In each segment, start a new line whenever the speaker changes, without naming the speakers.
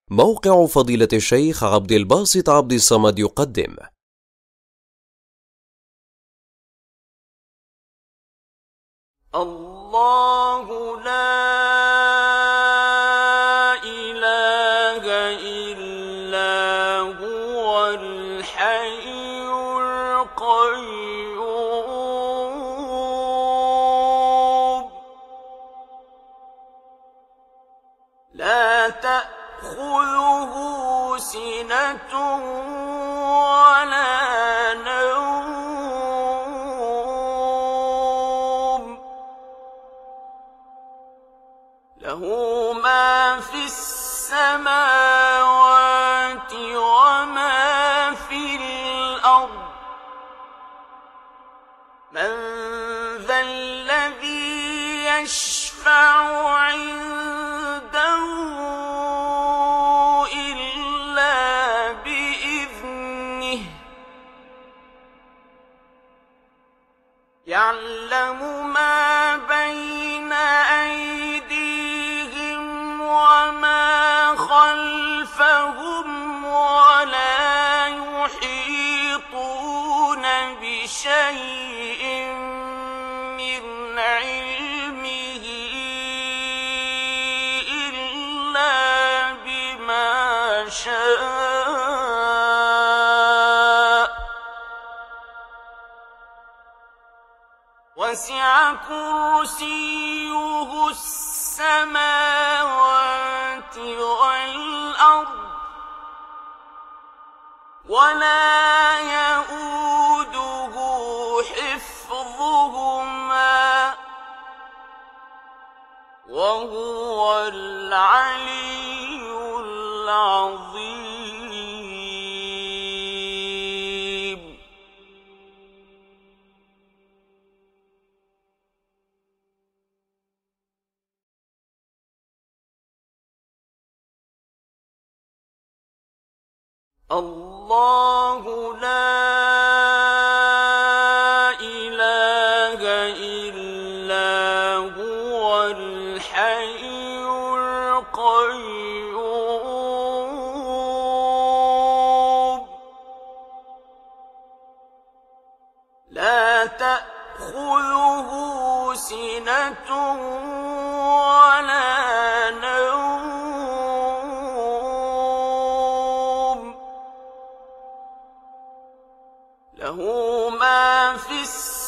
موقع فضيلة الشيخ عبد الباسط عبد الصمد يقدم
الله لا إله إلا هو الحي القيوم لا تأخذه سنة ولا نوم له ما في السماوات وما في الأرض من ذا الذي يشفع عنده إلا بإذنه يعلم ما بين أيديهم وما خلفهم ولا يحيطون بشيء من علمه إلا بما شاء وسع كرسيه السماوات والأرض ولا يئوده حفظهما وهو العلي العظيم الله لا إله إلا هو الحي القيوم لا تأخذه سنة ولا نوم له ما في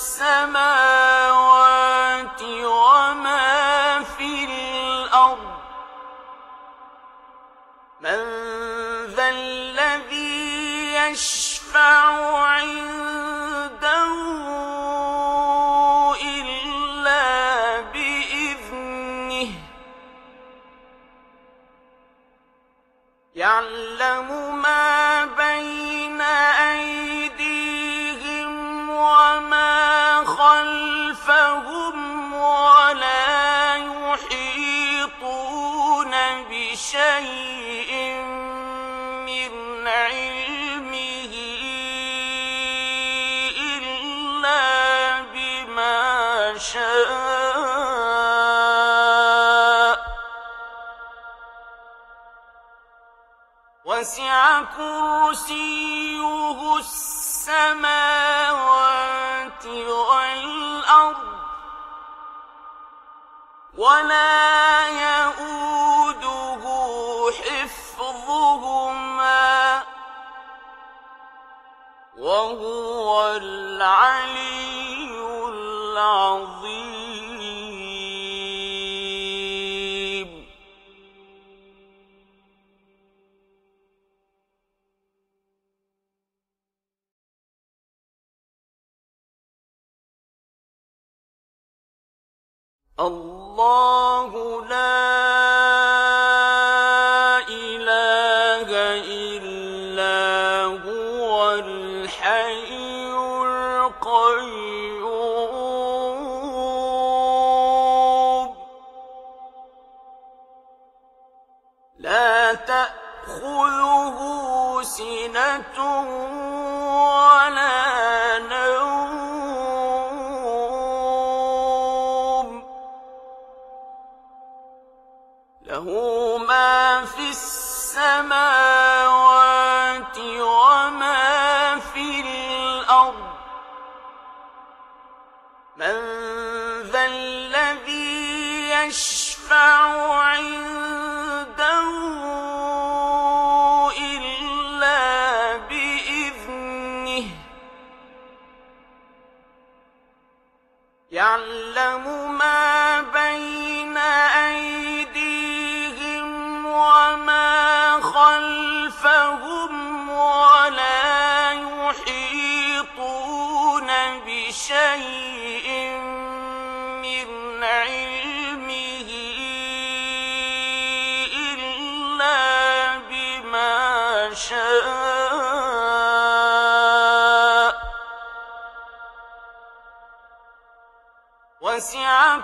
السماوات وما في الأرض من ذا الذي يشفع عنده إلا بإذنه يعلم ما بين أيديهم وما خلفهم ولا يحيطون بشيء من علمه إلا بما شاء وسع كرسيه السماوات والأرض ولا يئوده حفظهما وهو العلي العظيم الله لا إله إلا هو الحي القيوم لا تأخذه سنة ولا نوم له ما في السماوات يعلم ما بين أيديهم وما خلفهم ولا يحيطون بشيء من علمه إلا بما شاء وسع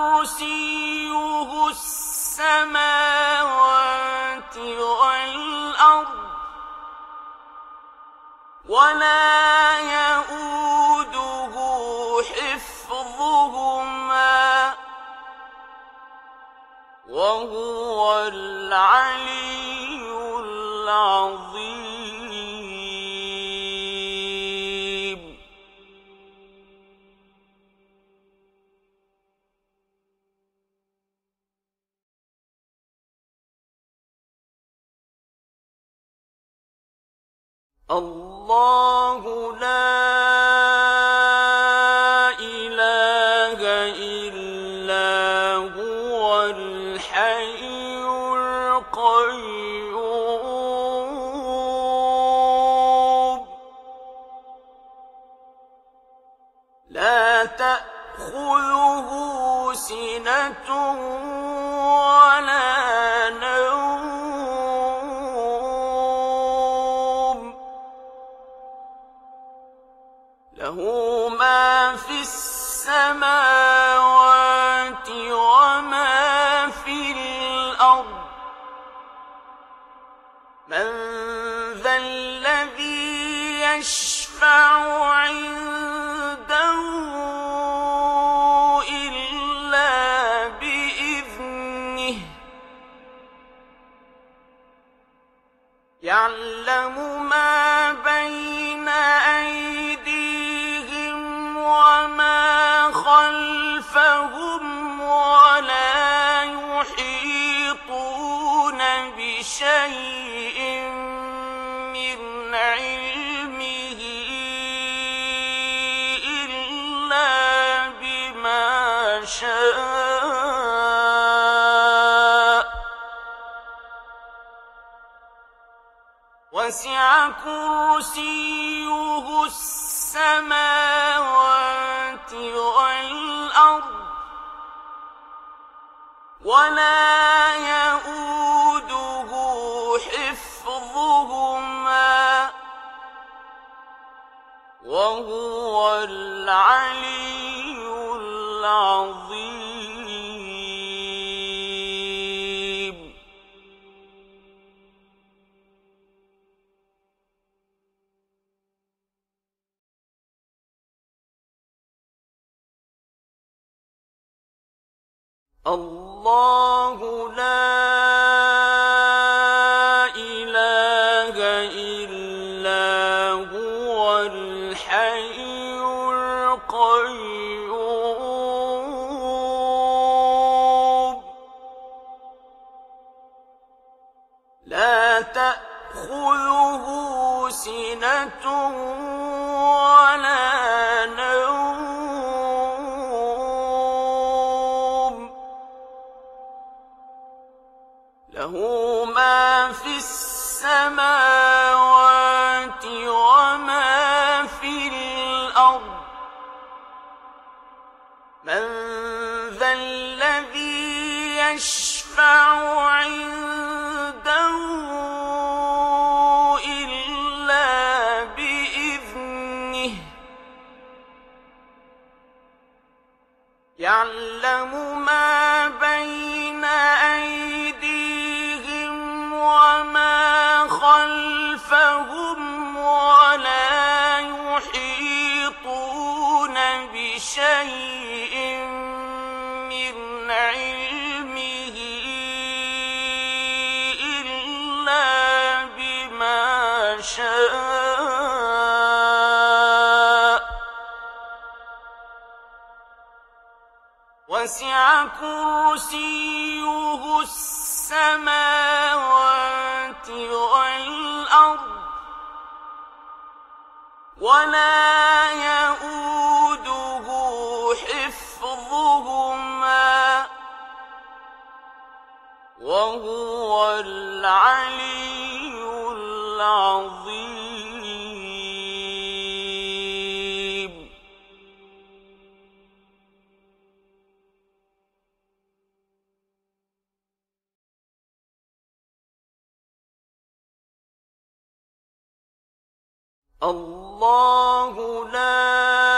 كرسيه السماوات والأرض ولا يئوده حفظهما وهو العلي العظيم. الله لا إله إلا هو الحي القيوم لا تأخذه سنة ولا نوم له ما في السماوات وما في الأرض من ذا الذي يشفع عنده إلا بإذنه يعلم ما بين أيديهم وما خلفهم ولا يحيطون بشيء من علمه إلا بما شاء وسع كرسيه السماوات والأرض ولا يئوده حفظهما وهو العلي العظيم. الله لا إله إلا هو الحي القيوم لا تأخذه سنة ولا نوم له ما في السماوات وما في الأرض من ذا الذي يشفع عنده إلا بإذنه يعلم ما بين أيديهم وما خلفهم ولا يحيطون بشيء من علمه إلا بما شاء وسع كرسيه السماوات والأرض ولا يئوده حفظهما العلي العظيم. الله لا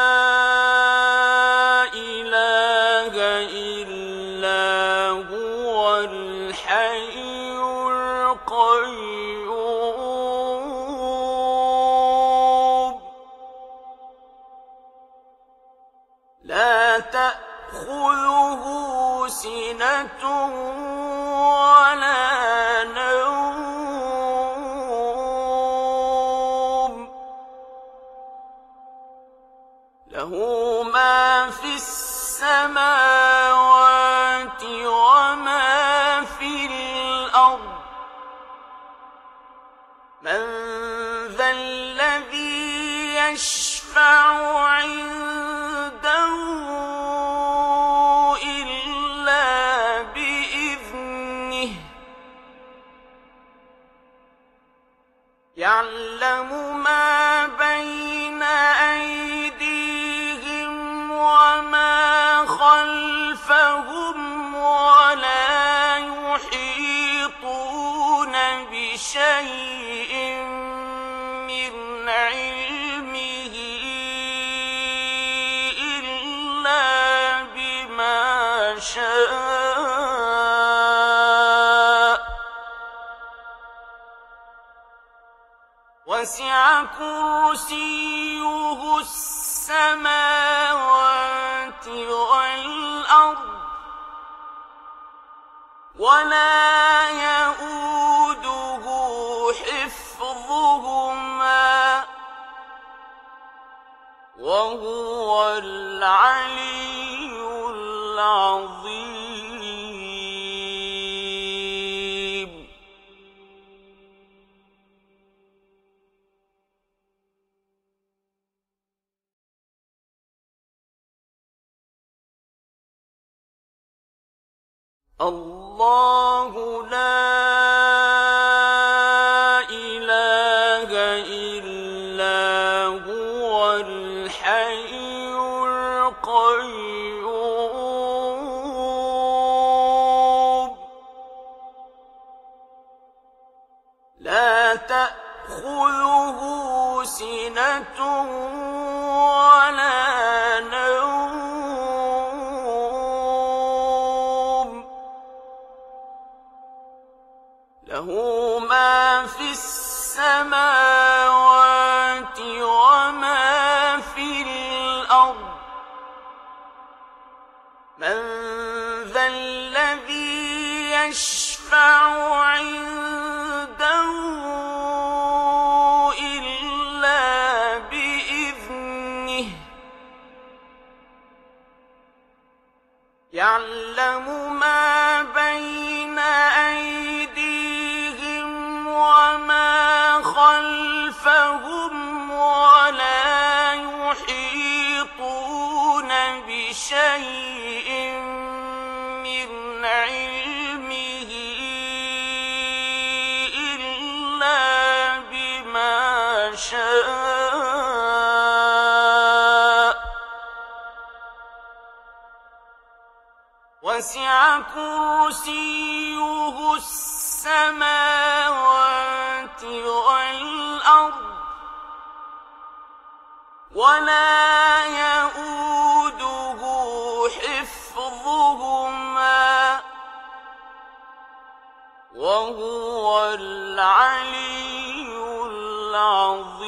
إله إلا هو الحي القيوم لا تأخذه سنة ولا نوم له ما في السماوات وما في الأرض من ذا الذي يشفع عنده إلا بإذنه يعلم ما بين أيديهم وما خلفهم ولا يحيطون بشيء من علمه إلا بما شاء وسع كرسيه السماوات والأرض ولا يئوده حفظهما وهو العلي العظيم. الله لا إله إلا هو الحي القيوم لا تأخذه سنة ولا نوم له ما في السماوات وما في الأرض من ذا الذي يشفع عنده إلا بإذنه يعلم ما بين أيديهم وما خلفهم ولا يحيطون بشيء من علمه إلا بما شاء وسع كرسيه السماوات والأرض ولا يئوده حفظهما وهو العلي العظيم.